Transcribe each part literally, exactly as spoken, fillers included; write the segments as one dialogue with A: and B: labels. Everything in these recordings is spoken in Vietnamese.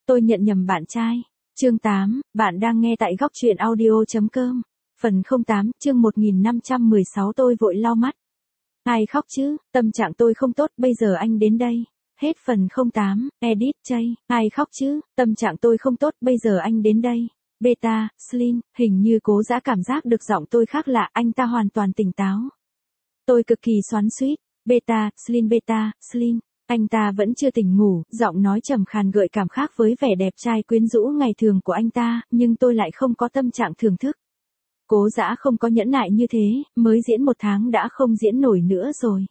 A: Tôi nhận nhầm bạn trai. Chương tám, bạn đang nghe tại góc truyện audio.com. Phần không tám, chương một nghìn năm trăm mười sáu tôi vội lau mắt. Ai khóc chứ, tâm trạng tôi không tốt, bây giờ anh đến đây. Hết phần không tám, edit chay, ai khóc chứ, tâm trạng tôi không tốt, bây giờ anh đến đây. Beta, Slin, hình như Cố Dã cảm giác được giọng tôi khác lạ, anh ta hoàn toàn tỉnh táo. Tôi cực kỳ xoắn xuýt. Beta, Slin beta, Slin. Anh ta vẫn chưa tỉnh ngủ, giọng nói trầm khàn gợi cảm khác với vẻ đẹp trai quyến rũ ngày thường của anh ta, nhưng tôi lại không có tâm trạng thưởng thức. Cố Dã không có nhẫn nại như thế, mới diễn một tháng đã không diễn nổi nữa rồi.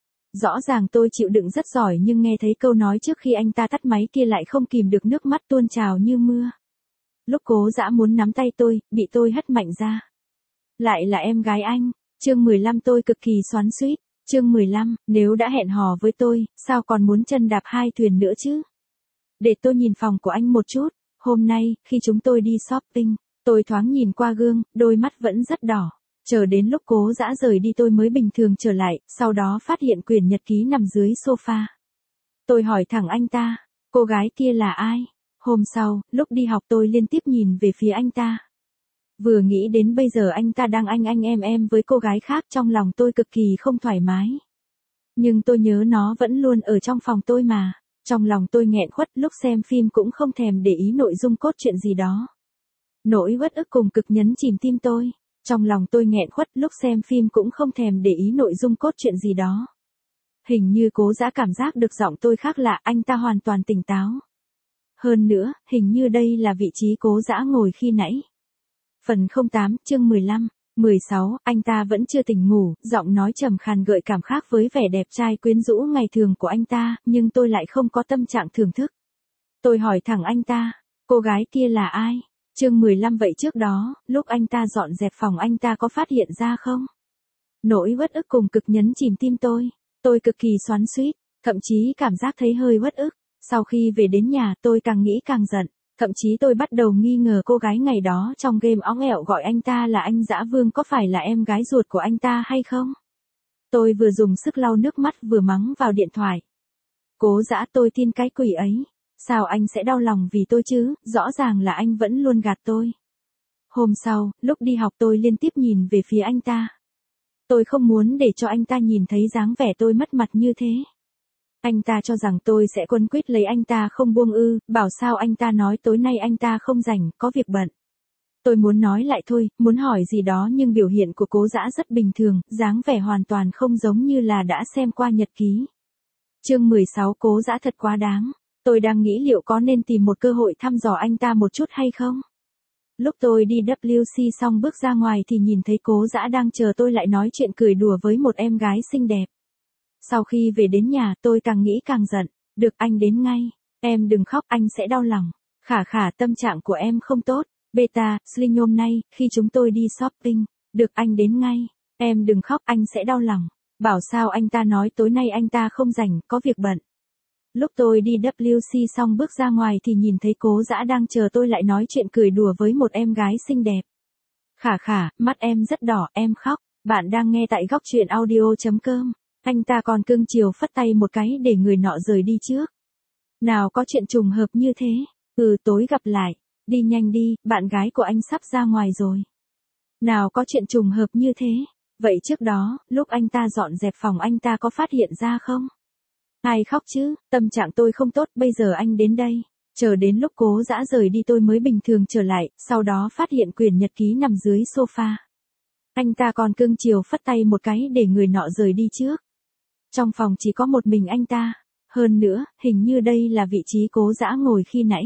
A: Rõ ràng tôi chịu đựng rất giỏi nhưng nghe thấy câu nói trước khi anh ta tắt máy kia lại không kìm được nước mắt tuôn trào như mưa. Lúc Cố Dã muốn nắm tay tôi, bị tôi hất mạnh ra. Lại là em gái anh. Chương mười lăm tôi cực kỳ xoắn xuýt. Chương mười lăm, nếu đã hẹn hò với tôi, sao còn muốn chân đạp hai thuyền nữa chứ? Để tôi nhìn phòng của anh một chút. Hôm nay, khi chúng tôi đi shopping, tôi thoáng nhìn qua gương, đôi mắt vẫn rất đỏ. Chờ đến lúc Cố Dã rời đi tôi mới bình thường trở lại, sau đó phát hiện quyển nhật ký nằm dưới sofa. Tôi hỏi thẳng anh ta, cô gái kia là ai? Hôm sau, lúc đi học tôi liên tiếp nhìn về phía anh ta. Vừa nghĩ đến bây giờ anh ta đang anh anh em em với cô gái khác, trong lòng tôi cực kỳ không thoải mái. Nhưng tôi nhớ nó vẫn luôn ở trong phòng tôi mà. Trong lòng tôi nghẹn khuất, lúc xem phim cũng không thèm để ý nội dung cốt truyện gì đó. Nỗi uất ức cùng cực nhấn chìm tim tôi. Trong lòng tôi nghẹn khuất, lúc xem phim cũng không thèm để ý nội dung cốt truyện gì đó. Hình như Cố Dã cảm giác được giọng tôi khác lạ, anh ta hoàn toàn tỉnh táo. Hơn nữa, hình như đây là vị trí Cố Dã ngồi khi nãy. Phần không tám, chương mười lăm, mười sáu, anh ta vẫn chưa tỉnh ngủ, giọng nói trầm khàn gợi cảm khác với vẻ đẹp trai quyến rũ ngày thường của anh ta, nhưng tôi lại không có tâm trạng thưởng thức. Tôi hỏi thẳng anh ta, cô gái kia là ai? Chương mười lăm vậy trước đó, lúc anh ta dọn dẹp phòng anh ta có phát hiện ra không? Nỗi uất ức cùng cực nhấn chìm tim tôi. Tôi cực kỳ xoắn xuýt, thậm chí cảm giác thấy hơi uất ức. Sau khi về đến nhà tôi càng nghĩ càng giận. Thậm chí tôi bắt đầu nghi ngờ cô gái ngày đó trong game óng ẹo gọi anh ta là anh Dã Vương có phải là em gái ruột của anh ta hay không? Tôi vừa dùng sức lau nước mắt vừa mắng vào điện thoại. Cố Dã, tôi tin cái quỷ ấy. Sao anh sẽ đau lòng vì tôi chứ, rõ ràng là anh vẫn luôn gạt tôi. Hôm sau, lúc đi học tôi liên tiếp nhìn về phía anh ta. Tôi không muốn để cho anh ta nhìn thấy dáng vẻ tôi mất mặt như thế. Anh ta cho rằng tôi sẽ quấn quýt lấy anh ta không buông ư, bảo sao anh ta nói tối nay anh ta không rảnh, có việc bận. Tôi muốn nói lại thôi, muốn hỏi gì đó nhưng biểu hiện của Cố Dã rất bình thường, dáng vẻ hoàn toàn không giống như là đã xem qua nhật ký. Chương mười sáu Cố Dã thật quá đáng. Tôi đang nghĩ liệu có nên tìm một cơ hội thăm dò anh ta một chút hay không. Lúc tôi đi W C xong bước ra ngoài thì nhìn thấy Cố Dã đang chờ tôi lại nói chuyện cười đùa với một em gái xinh đẹp. Sau khi về đến nhà tôi càng nghĩ càng giận. Được, anh đến ngay. Em đừng khóc, anh sẽ đau lòng. Khả khả, tâm trạng của em không tốt. Beta, Sling hôm nay, khi chúng tôi đi shopping. Được, anh đến ngay. Em đừng khóc, anh sẽ đau lòng. Bảo sao anh ta nói tối nay anh ta không rảnh, có việc bận. Lúc tôi đi W C xong bước ra ngoài thì nhìn thấy Cố Dã đang chờ tôi lại nói chuyện cười đùa với một em gái xinh đẹp. Khả khả, mắt em rất đỏ, em khóc. Bạn đang nghe tại góc truyện audio.com. Anh ta còn cưng chiều phất tay một cái để người nọ rời đi trước. Nào có chuyện trùng hợp như thế. Ừ, tối gặp lại. Đi nhanh đi, bạn gái của anh sắp ra ngoài rồi. Nào có chuyện trùng hợp như thế. Vậy trước đó, lúc anh ta dọn dẹp phòng anh ta có phát hiện ra không? Ai khóc chứ, tâm trạng tôi không tốt, bây giờ anh đến đây. Chờ đến lúc Cố Dã rời đi tôi mới bình thường trở lại, sau đó phát hiện quyển nhật ký nằm dưới sofa. Anh ta còn cưng chiều phất tay một cái để người nọ rời đi trước. Trong phòng chỉ có một mình anh ta. Hơn nữa, hình như đây là vị trí Cố Dã ngồi khi nãy.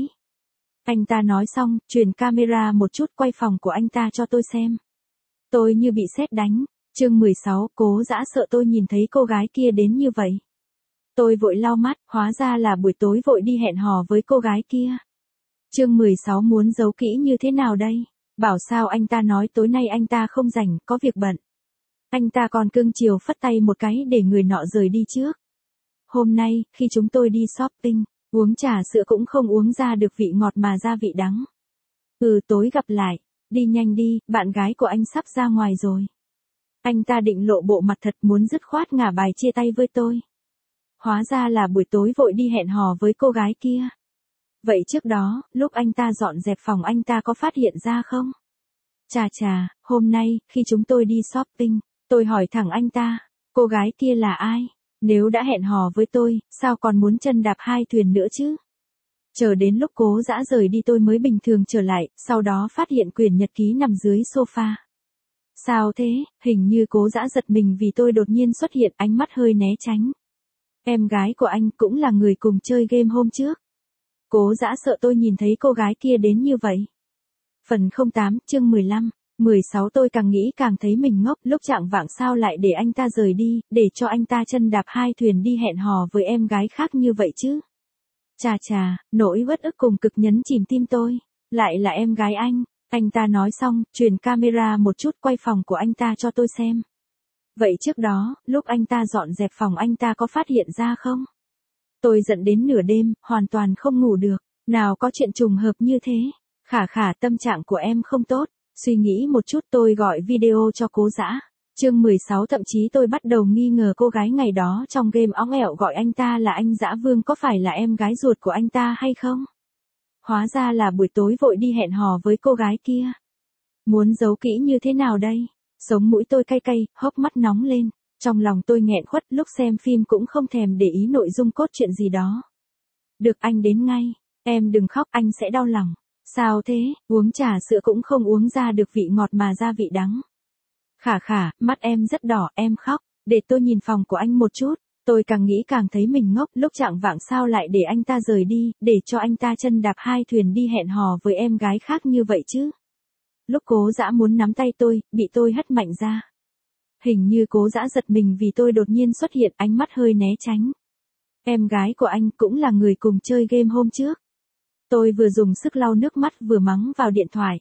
A: Anh ta nói xong, truyền camera một chút quay phòng của anh ta cho tôi xem. Tôi như bị sét đánh. Chương mười sáu, Cố Dã sợ tôi nhìn thấy cô gái kia đến như vậy. Tôi vội lau mắt, hóa ra là buổi tối vội đi hẹn hò với cô gái kia. Chương mười sáu muốn giấu kỹ như thế nào đây? Bảo sao anh ta nói tối nay anh ta không rảnh, có việc bận. Anh ta còn cưng chiều phất tay một cái để người nọ rời đi trước. Hôm nay, khi chúng tôi đi shopping, uống trà sữa cũng không uống ra được vị ngọt mà ra vị đắng. Ừ, tối gặp lại. Đi nhanh đi, bạn gái của anh sắp ra ngoài rồi. Anh ta định lộ bộ mặt thật, muốn dứt khoát ngả bài chia tay với tôi. Hóa ra là buổi tối vội đi hẹn hò với cô gái kia. Vậy trước đó, lúc anh ta dọn dẹp phòng anh ta có phát hiện ra không? Chà chà, hôm nay, khi chúng tôi đi shopping, tôi hỏi thẳng anh ta, cô gái kia là ai? Nếu đã hẹn hò với tôi, sao còn muốn chân đạp hai thuyền nữa chứ? Chờ đến lúc Cố Dã rời đi tôi mới bình thường trở lại, sau đó phát hiện quyển nhật ký nằm dưới sofa. Sao thế? Hình như Cố Dã giật mình vì tôi đột nhiên xuất hiện, ánh mắt hơi né tránh. Em gái của anh cũng là người cùng chơi game hôm trước. Cố Dã sợ tôi nhìn thấy cô gái kia đến như vậy. Phần không tám, chương mười lăm, mười sáu tôi càng nghĩ càng thấy mình ngốc, lúc chạng vạng sao lại để anh ta rời đi, để cho anh ta chân đạp hai thuyền đi hẹn hò với em gái khác như vậy chứ. Chà chà, nỗi uất ức cùng cực nhấn chìm tim tôi, lại là em gái anh. Anh ta nói xong, truyền camera một chút quay phòng của anh ta cho tôi xem. Vậy trước đó, lúc anh ta dọn dẹp phòng anh ta có phát hiện ra không? Tôi giận đến nửa đêm, hoàn toàn không ngủ được, nào có chuyện trùng hợp như thế. Khả khả tâm trạng của em không tốt, suy nghĩ một chút tôi gọi video cho Cố Dã. Chương mười sáu thậm chí tôi bắt đầu nghi ngờ cô gái ngày đó trong game óng ẹo gọi anh ta là anh Dã Vương có phải là em gái ruột của anh ta hay không? Hóa ra là buổi tối vội đi hẹn hò với cô gái kia. Muốn giấu kỹ như thế nào đây? Sống mũi tôi cay cay, hốc mắt nóng lên. Trong lòng tôi nghẹn khuất, lúc xem phim cũng không thèm để ý nội dung cốt truyện gì đó. Được, anh đến ngay. Em đừng khóc, anh sẽ đau lòng. Sao thế, uống trà sữa cũng không uống ra được vị ngọt mà ra vị đắng. Khả khả, mắt em rất đỏ, em khóc. Để tôi nhìn phòng của anh một chút. Tôi càng nghĩ càng thấy mình ngốc, lúc chạng vạng sao lại để anh ta rời đi, để cho anh ta chân đạp hai thuyền đi hẹn hò với em gái khác như vậy chứ. Lúc Cố Dã muốn nắm tay tôi, bị tôi hất mạnh ra. Hình như Cố Dã giật mình vì tôi đột nhiên xuất hiện, ánh mắt hơi né tránh. Em gái của anh cũng là người cùng chơi game hôm trước. Tôi vừa dùng sức lau nước mắt vừa mắng vào điện thoại.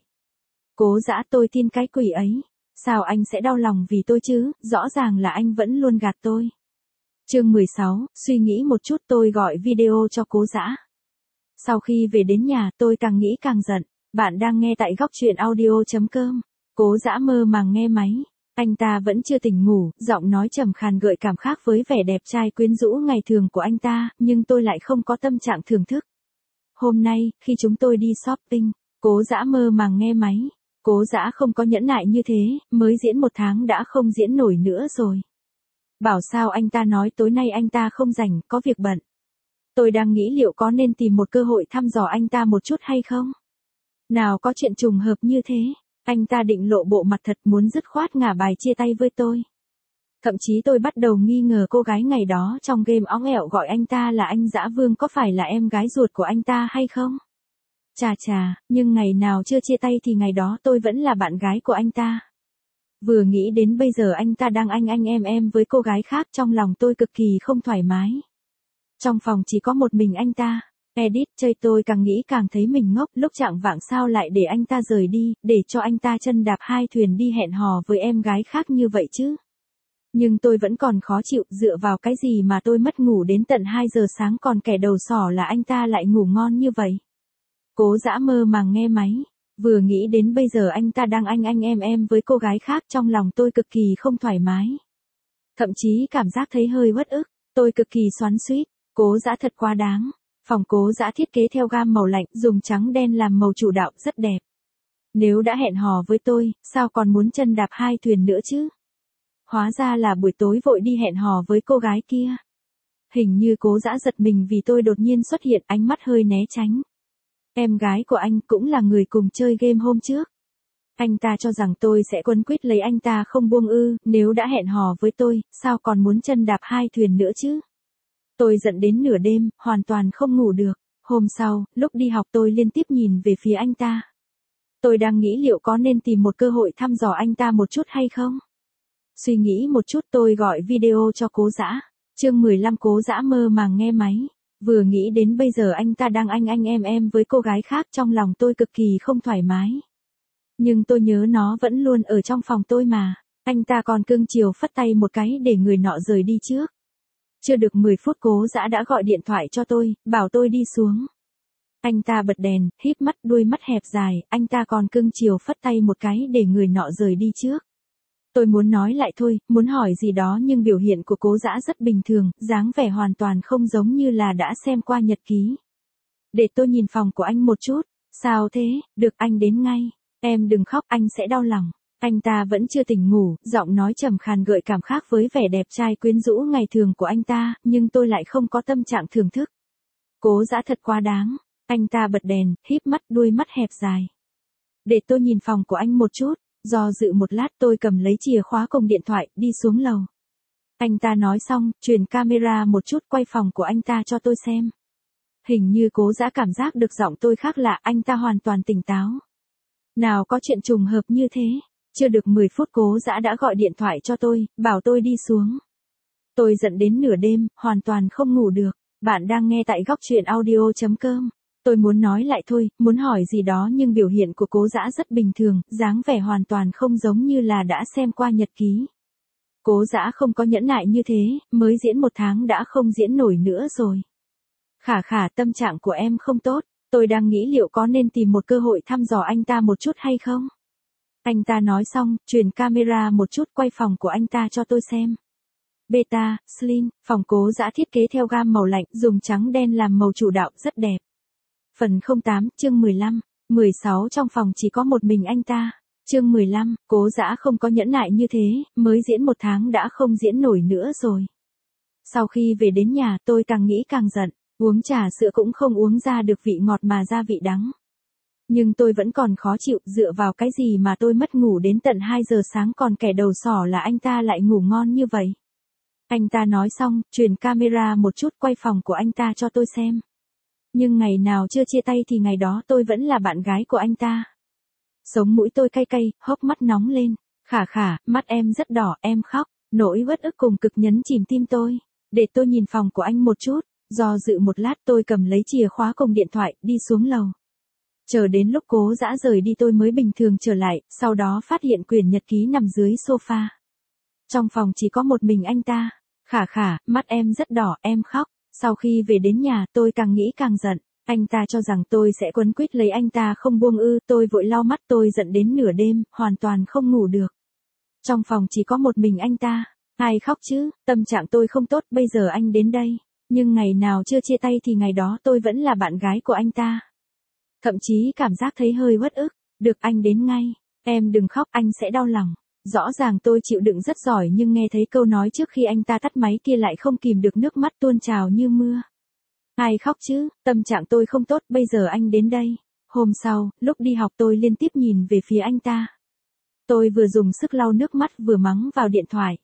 A: Cố Dã, tôi tin cái quỷ ấy. Sao anh sẽ đau lòng vì tôi chứ, rõ ràng là anh vẫn luôn gạt tôi. Chương mười sáu, suy nghĩ một chút tôi gọi video cho Cố Dã. Sau khi về đến nhà tôi càng nghĩ càng giận. Bạn đang nghe tại góc truyện audio chấm com. Cố Dã mơ màng nghe máy. Anh ta vẫn chưa tỉnh ngủ, giọng nói trầm khàn gợi cảm khác với vẻ đẹp trai quyến rũ ngày thường của anh ta, nhưng tôi lại không có tâm trạng thưởng thức. Hôm nay, khi chúng tôi đi shopping, Cố Dã mơ màng nghe máy. Cố Dã không có nhẫn nại như thế, mới diễn một tháng đã không diễn nổi nữa rồi. Bảo sao anh ta nói tối nay anh ta không rảnh, có việc bận. Tôi đang nghĩ liệu có nên tìm một cơ hội thăm dò anh ta một chút hay không? Nào có chuyện trùng hợp như thế, anh ta định lộ bộ mặt thật muốn dứt khoát ngả bài chia tay với tôi. Thậm chí tôi bắt đầu nghi ngờ cô gái ngày đó trong game óng ẹo gọi anh ta là anh Dã Vương có phải là em gái ruột của anh ta hay không? Chà chà, nhưng ngày nào chưa chia tay thì ngày đó tôi vẫn là bạn gái của anh ta. Vừa nghĩ đến bây giờ anh ta đang anh anh em em với cô gái khác trong lòng tôi cực kỳ không thoải mái. Trong phòng chỉ có một mình anh ta. Edit chơi tôi càng nghĩ càng thấy mình ngốc, lúc chạng vạng sao lại để anh ta rời đi, để cho anh ta chân đạp hai thuyền đi hẹn hò với em gái khác như vậy chứ. Nhưng tôi vẫn còn khó chịu, dựa vào cái gì mà tôi mất ngủ đến tận hai giờ sáng còn kẻ đầu sỏ là anh ta lại ngủ ngon như vậy. Cố Dã mơ màng nghe máy. Vừa nghĩ đến bây giờ anh ta đang anh anh em em với cô gái khác trong lòng tôi cực kỳ không thoải mái. Thậm chí cảm giác thấy hơi uất ức, tôi cực kỳ xoắn xuýt. Cố Dã thật quá đáng. Phòng Cố Dã thiết kế theo gam màu lạnh, dùng trắng đen làm màu chủ đạo, rất đẹp. Nếu đã hẹn hò với tôi, sao còn muốn chân đạp hai thuyền nữa chứ? Hóa ra là buổi tối vội đi hẹn hò với cô gái kia. Hình như Cố Dã giật mình vì tôi đột nhiên xuất hiện, ánh mắt hơi né tránh. Em gái của anh cũng là người cùng chơi game hôm trước. Anh ta cho rằng tôi sẽ quấn quýt lấy anh ta không buông ư, nếu đã hẹn hò với tôi, sao còn muốn chân đạp hai thuyền nữa chứ? Tôi giận đến nửa đêm, hoàn toàn không ngủ được. Hôm sau, lúc đi học tôi liên tiếp nhìn về phía anh ta. Tôi đang nghĩ liệu có nên tìm một cơ hội thăm dò anh ta một chút hay không? Suy nghĩ một chút tôi gọi video cho Cố Dã. Chương mười lăm Cố Dã mơ màng nghe máy. Vừa nghĩ đến bây giờ anh ta đang anh anh em em với cô gái khác trong lòng tôi cực kỳ không thoải mái. Nhưng tôi nhớ nó vẫn luôn ở trong phòng tôi mà. Anh ta còn cưng chiều phất tay một cái để người nọ rời đi trước. Chưa được mười phút Cố Dã đã gọi điện thoại cho tôi, bảo tôi đi xuống. Anh ta bật đèn, híp mắt, đuôi mắt hẹp dài, anh ta còn cưng chiều phất tay một cái để người nọ rời đi trước. Tôi muốn nói lại thôi, muốn hỏi gì đó nhưng biểu hiện của Cố Dã rất bình thường, dáng vẻ hoàn toàn không giống như là đã xem qua nhật ký. Để tôi nhìn phòng của anh một chút. Sao thế, được anh đến ngay. Em đừng khóc, anh sẽ đau lòng. Anh ta vẫn chưa tỉnh ngủ, giọng nói trầm khàn gợi cảm khác với vẻ đẹp trai quyến rũ ngày thường của anh ta, nhưng tôi lại không có tâm trạng thưởng thức. Cố Dã thật quá đáng. Anh ta bật đèn, híp mắt, đuôi mắt hẹp dài. Để tôi nhìn phòng của anh một chút. Do dự một lát tôi cầm lấy chìa khóa cùng điện thoại, đi xuống lầu. Anh ta nói xong, truyền camera một chút quay phòng của anh ta cho tôi xem. Hình như Cố Dã cảm giác được giọng tôi khác lạ, anh ta hoàn toàn tỉnh táo. Nào có chuyện trùng hợp như thế. Chưa được mười phút Cố Dã đã gọi điện thoại cho tôi, bảo tôi đi xuống. Tôi giận đến nửa đêm, hoàn toàn không ngủ được. Bạn đang nghe tại góc truyện audio chấm com. Tôi muốn nói lại thôi, muốn hỏi gì đó nhưng biểu hiện của Cố Dã rất bình thường, dáng vẻ hoàn toàn không giống như là đã xem qua nhật ký. Cố Dã không có nhẫn nại như thế, mới diễn một tháng đã không diễn nổi nữa rồi. Khả khả, tâm trạng của em không tốt, tôi đang nghĩ liệu có nên tìm một cơ hội thăm dò anh ta một chút hay không? Anh ta nói xong, truyền camera một chút quay phòng của anh ta cho tôi xem. Beta, Slim, phòng Cố Dã thiết kế theo gam màu lạnh, dùng trắng đen làm màu chủ đạo, rất đẹp. Phần không tám, chương mười lăm, mười sáu trong phòng chỉ có một mình anh ta. Chương mười lăm, Cố Dã không có nhẫn nại như thế, mới diễn một tháng đã không diễn nổi nữa rồi. Sau khi về đến nhà tôi càng nghĩ càng giận, uống trà sữa cũng không uống ra được vị ngọt mà ra vị đắng. Nhưng tôi vẫn còn khó chịu, dựa vào cái gì mà tôi mất ngủ đến tận hai giờ sáng còn kẻ đầu sỏ là anh ta lại ngủ ngon như vậy. Anh ta nói xong, truyền camera một chút quay phòng của anh ta cho tôi xem. Nhưng ngày nào chưa chia tay thì ngày đó tôi vẫn là bạn gái của anh ta. Sống mũi tôi cay cay, hốc mắt nóng lên. Khả khả, mắt em rất đỏ, em khóc. Nỗi uất ức cùng cực nhấn chìm tim tôi. Để tôi nhìn phòng của anh một chút. Do dự một lát tôi cầm lấy chìa khóa cùng điện thoại, đi xuống lầu. Chờ đến lúc Cố Dã rời đi tôi mới bình thường trở lại, sau đó phát hiện quyển nhật ký nằm dưới sofa. Trong phòng chỉ có một mình anh ta. Khả khả, mắt em rất đỏ, em khóc. Sau khi về đến nhà tôi càng nghĩ càng giận. Anh ta cho rằng tôi sẽ quấn quýt lấy anh ta không buông ư, tôi vội lau mắt, tôi giận đến nửa đêm, hoàn toàn không ngủ được. Trong phòng chỉ có một mình anh ta. Ai khóc chứ, tâm trạng tôi không tốt, bây giờ anh đến đây. Nhưng ngày nào chưa chia tay thì ngày đó tôi vẫn là bạn gái của anh ta. Thậm chí cảm giác thấy hơi uất ức. Được, anh đến ngay. Em đừng khóc, anh sẽ đau lòng. Rõ ràng tôi chịu đựng rất giỏi nhưng nghe thấy câu nói trước khi anh ta tắt máy kia lại không kìm được nước mắt tuôn trào như mưa. Ai khóc chứ, tâm trạng tôi không tốt, bây giờ anh đến đây. Hôm sau, lúc đi học tôi liên tiếp nhìn về phía anh ta. Tôi vừa dùng sức lau nước mắt vừa mắng vào điện thoại.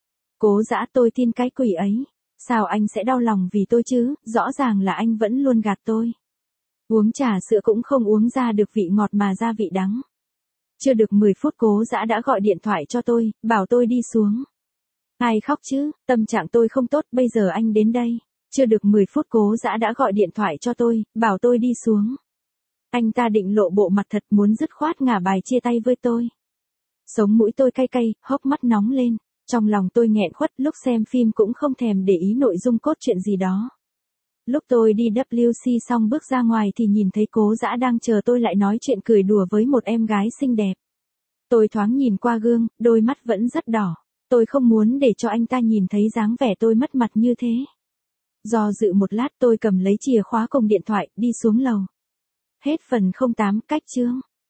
A: Cố Dã, tôi tin cái quỷ ấy. Sao anh sẽ đau lòng vì tôi chứ, rõ ràng là anh vẫn luôn gạt tôi. Uống trà sữa cũng không uống ra được vị ngọt mà ra vị đắng. Chưa được mười phút Cố Dã đã gọi điện thoại cho tôi, bảo tôi đi xuống. Ai khóc chứ, tâm trạng tôi không tốt, bây giờ anh đến đây. Chưa được mười phút Cố Dã đã gọi điện thoại cho tôi, bảo tôi đi xuống. Anh ta định lộ bộ mặt thật, muốn dứt khoát ngả bài chia tay với tôi. Sống mũi tôi cay cay, hốc mắt nóng lên. Trong lòng tôi nghẹn khuất, lúc xem phim cũng không thèm để ý nội dung cốt truyện gì đó. Lúc tôi đi vê kép xê xong bước ra ngoài thì nhìn thấy Cố Dã đang chờ tôi lại nói chuyện cười đùa với một em gái xinh đẹp. Tôi thoáng nhìn qua gương, đôi mắt vẫn rất đỏ. Tôi không muốn để cho anh ta nhìn thấy dáng vẻ tôi mất mặt như thế. Do dự một lát tôi cầm lấy chìa khóa cùng điện thoại, đi xuống lầu. Hết phần không tám, cách chương.